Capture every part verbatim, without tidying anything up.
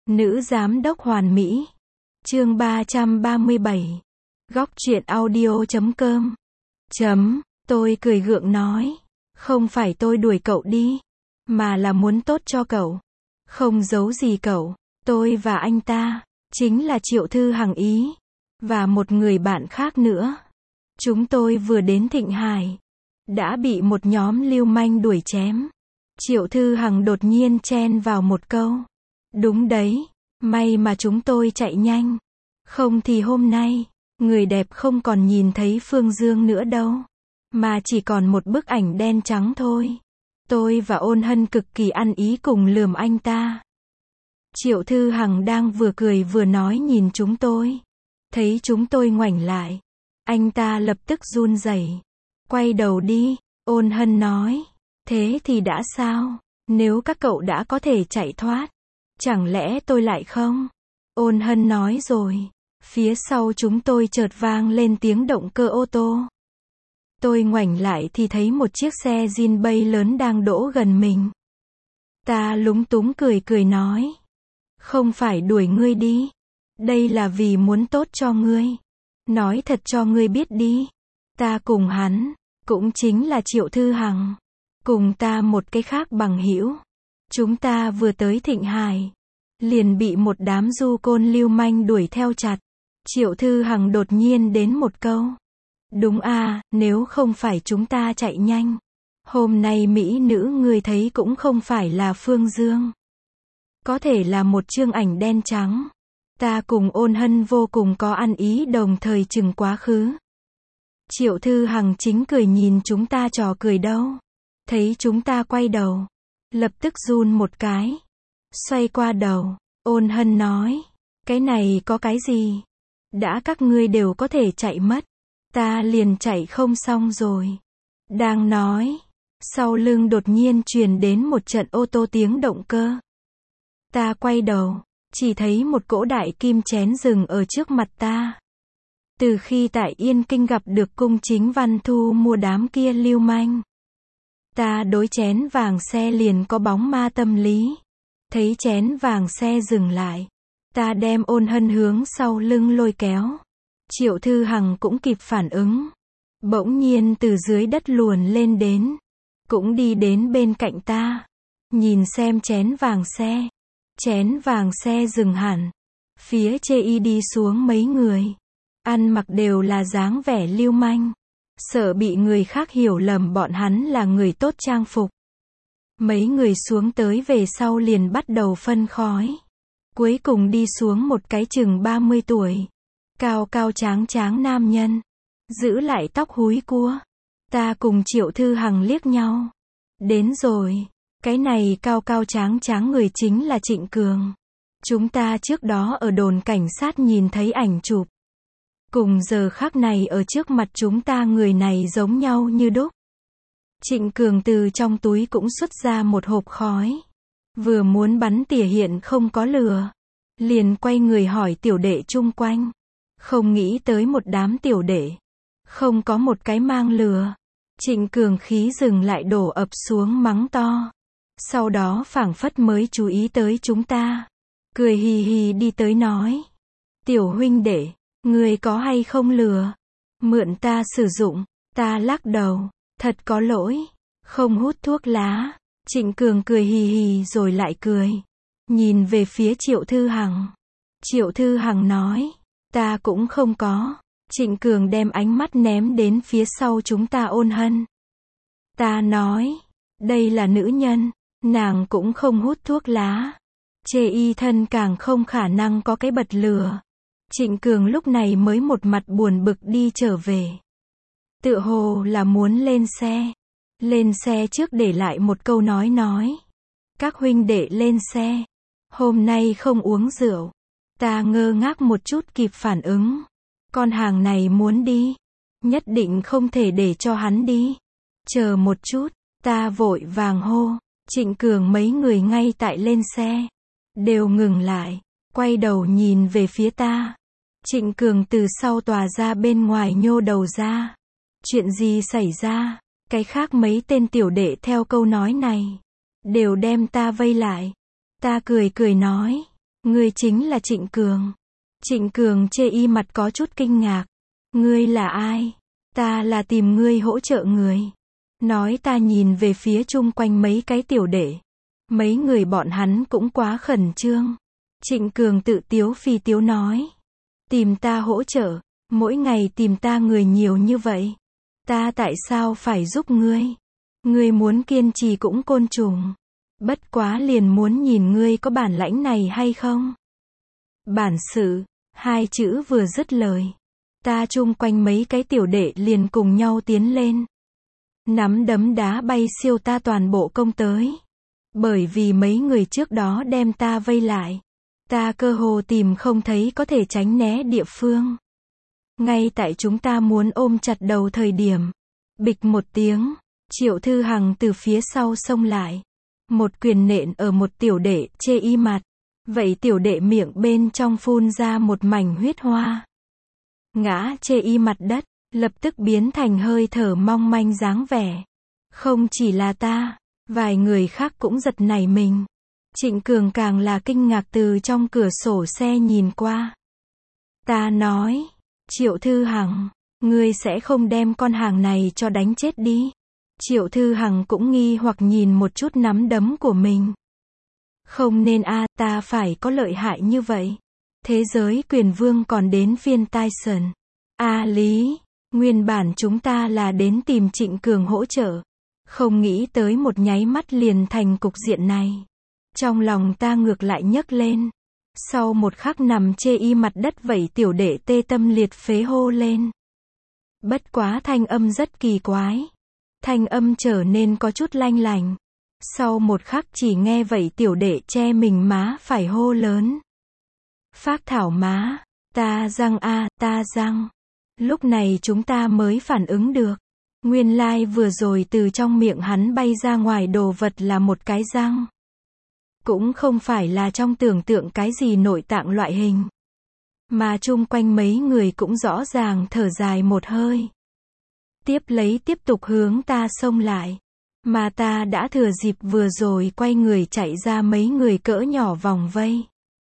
Nữ giám đốc hoàn mỹ. Chương ba trăm ba mươi bảy. Góc truyện audio chấm com. Chấm, tôi cười gượng nói. Không phải tôi đuổi cậu đi, mà là muốn tốt cho cậu. Không giấu gì cậu, tôi và anh ta, chính là Triệu Thư Hằng ý, và một người bạn khác nữa. Chúng tôi vừa đến Thịnh Hải, đã bị một nhóm lưu manh đuổi chém. Triệu Thư Hằng đột nhiên chen vào một câu. Đúng đấy, may mà chúng tôi chạy nhanh. Không thì hôm nay, người đẹp không còn nhìn thấy Phương Dương nữa đâu, mà chỉ còn một bức ảnh đen trắng thôi. Tôi và Ôn Hân cực kỳ ăn ý cùng lườm anh ta. Triệu Thư Hằng đang vừa cười vừa nói nhìn chúng tôi. Thấy chúng tôi ngoảnh lại, anh ta lập tức run rẩy. Quay đầu đi, Ôn Hân nói. Thế thì đã sao? Nếu các cậu đã có thể chạy thoát, chẳng lẽ tôi lại không? Ôn Hân nói rồi. Phía sau chúng tôi chợt vang lên tiếng động cơ ô tô. Tôi ngoảnh lại thì thấy một chiếc xe Jean bay lớn đang đỗ gần mình. Ta lúng túng cười cười nói. Không phải đuổi ngươi đi. Đây là vì muốn tốt cho ngươi. Nói thật cho ngươi biết đi. Ta cùng hắn, cũng chính là Triệu Thư Hằng, cùng ta một cái khác bằng hữu. Chúng ta vừa tới Thịnh Hải, liền bị một đám du côn lưu manh đuổi theo chặt. Triệu Thư Hằng đột nhiên đến một câu. Đúng à, nếu không phải chúng ta chạy nhanh, hôm nay mỹ nữ người thấy cũng không phải là Phương Dương. Có thể là một chương ảnh đen trắng. Ta cùng Ôn Hân vô cùng có ăn ý đồng thời chừng quá khứ. Triệu Thư Hằng chính cười nhìn chúng ta trò cười đâu. Thấy chúng ta quay đầu, lập tức run một cái. Xoay qua đầu, Ôn Hân nói. Cái này có cái gì? Đã các ngươi đều có thể chạy mất, ta liền chạy không xong rồi. Đang nói, sau lưng đột nhiên truyền đến một trận ô tô tiếng động cơ. Ta quay đầu, chỉ thấy một cỗ đại kim chén dừng ở trước mặt ta. Từ khi tại Yên Kinh gặp được cung chính Văn Thu mua đám kia lưu manh, ta đối chén vàng xe liền có bóng ma tâm lý. Thấy chén vàng xe dừng lại, ta đem Ôn Hân hướng sau lưng lôi kéo. Triệu Thư Hằng cũng kịp phản ứng. Bỗng nhiên từ dưới đất luồn lên đến, cũng đi đến bên cạnh ta. Nhìn xem chén vàng xe. Chén vàng xe dừng hẳn. Phía chê y đi xuống mấy người. Ăn mặc đều là dáng vẻ lưu manh. Sợ bị người khác hiểu lầm bọn hắn là người tốt trang phục. Mấy người xuống tới về sau liền bắt đầu phân khói. Cuối cùng đi xuống một cái chừng ba mươi tuổi. Cao cao tráng tráng nam nhân. Giữ lại tóc húi cua. Ta cùng Triệu Thư Hằng liếc nhau. Đến rồi. Cái này cao cao tráng tráng người chính là Trịnh Cường. Chúng ta trước đó ở đồn cảnh sát nhìn thấy ảnh chụp. Cùng giờ khắc này ở trước mặt chúng ta người này giống nhau như đúc. Trịnh Cường từ trong túi cũng xuất ra một hộp khói. Vừa muốn bắn tỉa hiện không có lửa. Liền quay người hỏi tiểu đệ chung quanh. Không nghĩ tới một đám tiểu đệ. Không có một cái mang lửa. Trịnh Cường khí dừng lại đổ ập xuống mắng to. Sau đó phảng phất mới chú ý tới chúng ta. Cười hì hì đi tới nói. Tiểu huynh đệ, người có hay không lửa? Mượn ta sử dụng. Ta lắc đầu. Thật có lỗi. Không hút thuốc lá. Trịnh Cường cười hì hì rồi lại cười. Nhìn về phía Triệu Thư Hằng. Triệu Thư Hằng nói. Ta cũng không có. Trịnh Cường đem ánh mắt ném đến phía sau chúng ta Ôn Hân. Ta nói. Đây là nữ nhân. Nàng cũng không hút thuốc lá. Chê y thân càng không khả năng có cái bật lửa. Trịnh Cường lúc này mới một mặt buồn bực đi trở về. Tựa hồ là muốn lên xe. Lên xe trước để lại một câu nói nói. Các huynh đệ lên xe. Hôm nay không uống rượu. Ta ngơ ngác một chút kịp phản ứng. Con hàng này muốn đi. Nhất định không thể để cho hắn đi. Chờ một chút. Ta vội vàng hô. Trịnh Cường mấy người ngay tại lên xe. Đều ngừng lại. Quay đầu nhìn về phía ta. Trịnh Cường từ sau tòa ra bên ngoài nhô đầu ra. Chuyện gì xảy ra? Cái khác mấy tên tiểu đệ theo câu nói này. Đều đem ta vây lại. Ta cười cười nói. Ngươi chính là Trịnh Cường. Trịnh Cường chê y mặt có chút kinh ngạc. Ngươi là ai? Ta là tìm ngươi hỗ trợ người. Nói ta nhìn về phía chung quanh mấy cái tiểu đệ. Mấy người bọn hắn cũng quá khẩn trương. Trịnh Cường tự tiếu phi tiếu nói. Tìm ta hỗ trợ, mỗi ngày tìm ta người nhiều như vậy. Ta tại sao phải giúp ngươi? Ngươi muốn kiên trì cũng côn trùng. Bất quá liền muốn nhìn ngươi có bản lãnh này hay không? Bản sự, hai chữ vừa dứt lời. Ta chung quanh mấy cái tiểu đệ liền cùng nhau tiến lên. Nắm đấm đá bay siêu ta toàn bộ công tới. Bởi vì mấy người trước đó đem ta vây lại. Ta cơ hồ tìm không thấy có thể tránh né địa phương. Ngay tại chúng ta muốn ôm chặt đầu thời điểm. Bịch một tiếng, Triệu Thư Hằng từ phía sau xông lại. Một quyền nện ở một tiểu đệ chê y mặt. Vậy tiểu đệ miệng bên trong phun ra một mảnh huyết hoa. Ngã chê y mặt đất, lập tức biến thành hơi thở mong manh dáng vẻ. Không chỉ là ta, vài người khác cũng giật nảy mình. Trịnh Cường càng là kinh ngạc từ trong cửa sổ xe nhìn qua. Ta nói, Triệu Thư Hằng, ngươi sẽ không đem con hàng này cho đánh chết đi. Triệu Thư Hằng cũng nghi hoặc nhìn một chút nắm đấm của mình. Không nên a, ta phải có lợi hại như vậy. Thế giới quyền vương còn đến phiên Tyson. A Lý, nguyên bản chúng ta là đến tìm Trịnh Cường hỗ trợ. Không nghĩ tới một nháy mắt liền thành cục diện này. Trong lòng ta ngược lại nhấc lên. Sau một khắc nằm chê y mặt đất vẩy tiểu đệ tê tâm liệt phế hô lên. Bất quá thanh âm rất kỳ quái. Thanh âm trở nên có chút lanh lành. Sau một khắc chỉ nghe vậy tiểu đệ che mình má phải hô lớn. Phác Thảo má, ta răng a, ta răng. Lúc này chúng ta mới phản ứng được. Nguyên lai like vừa rồi từ trong miệng hắn bay ra ngoài đồ vật là một cái răng. Cũng không phải là trong tưởng tượng cái gì nội tạng loại hình. Mà chung quanh mấy người cũng rõ ràng thở dài một hơi. Tiếp lấy tiếp tục hướng ta xông lại. Mà ta đã thừa dịp vừa rồi quay người chạy ra mấy người cỡ nhỏ vòng vây.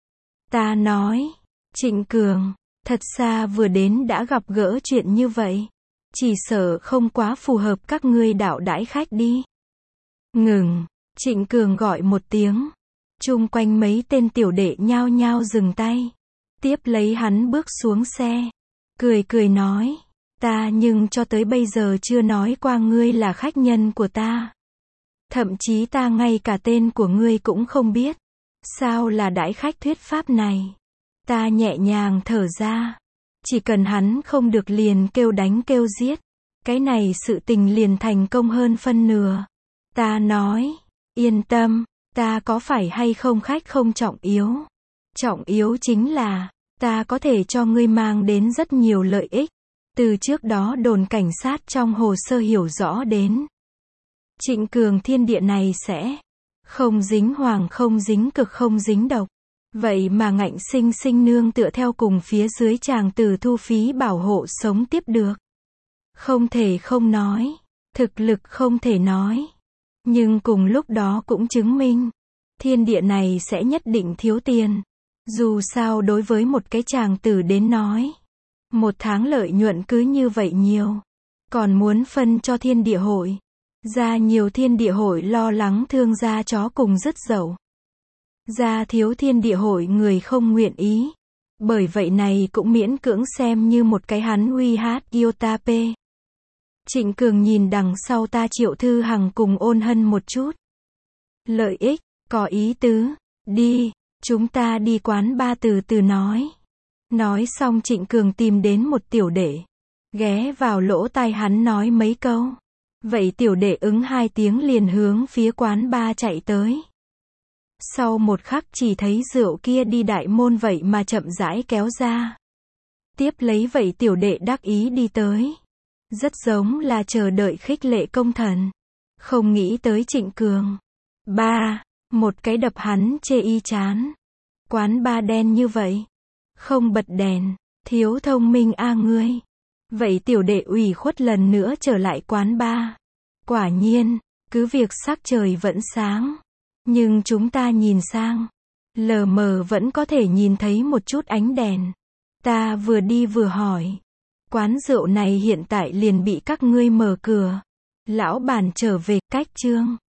Ta nói, Trịnh Cường, thật xa vừa đến đã gặp gỡ chuyện như vậy. Chỉ sợ không quá phù hợp các ngươi đạo đãi khách đi. Ngừng, Trịnh Cường gọi một tiếng. Chung quanh mấy tên tiểu đệ nhao nhao dừng tay. Tiếp lấy hắn bước xuống xe. Cười cười nói. Ta nhưng cho tới bây giờ chưa nói qua ngươi là khách nhân của ta. Thậm chí ta ngay cả tên của ngươi cũng không biết. Sao là đãi khách thuyết pháp này? Ta nhẹ nhàng thở ra. Chỉ cần hắn không được liền kêu đánh kêu giết. Cái này sự tình liền thành công hơn phân nửa. Ta nói. Yên tâm. Ta có phải hay không khách không trọng yếu. Trọng yếu chính là. Ta có thể cho ngươi mang đến rất nhiều lợi ích. Từ trước đó đồn cảnh sát trong hồ sơ hiểu rõ đến. Trịnh Cường thiên địa này sẽ không dính hoàng không dính cực không dính độc. Vậy mà ngạnh sinh sinh nương tựa theo cùng phía dưới chàng tử thu phí bảo hộ sống tiếp được. Không thể không nói. Thực lực không thể nói. Nhưng cùng lúc đó cũng chứng minh. Thiên địa này sẽ nhất định thiếu tiền. Dù sao đối với một cái chàng tử đến nói. Một tháng lợi nhuận cứ như vậy nhiều. Còn muốn phân cho thiên địa hội. Ra nhiều thiên địa hội lo lắng thương gia chó cùng dứt dậu. Ra thiếu thiên địa hội người không nguyện ý. Bởi vậy này cũng miễn cưỡng xem như một cái hắn uy hát iota p. Trịnh Cường nhìn đằng sau ta Triệu Thư Hằng cùng Ôn Hân một chút. Lợi ích, có ý tứ. Đi, chúng ta đi quán ba từ từ nói. Nói xong Trịnh Cường tìm đến một tiểu đệ. Ghé vào lỗ tai hắn nói mấy câu. Vậy tiểu đệ ứng hai tiếng liền hướng phía quán ba chạy tới. Sau một khắc chỉ thấy rượu kia đi đại môn vậy mà chậm rãi kéo ra. Tiếp lấy vậy tiểu đệ đắc ý đi tới. Rất giống là chờ đợi khích lệ công thần. Không nghĩ tới Trịnh Cường. Ba, một cái đập hắn chê y chán. Quán ba đen như vậy. Không bật đèn, thiếu thông minh a ngươi. Vậy tiểu đệ ủy khuất lần nữa trở lại quán ba. Quả nhiên, cứ việc sắc trời vẫn sáng. Nhưng chúng ta nhìn sang. Lờ mờ vẫn có thể nhìn thấy một chút ánh đèn. Ta vừa đi vừa hỏi. Quán rượu này hiện tại liền bị các ngươi mở cửa. Lão bản trở về, cách chương.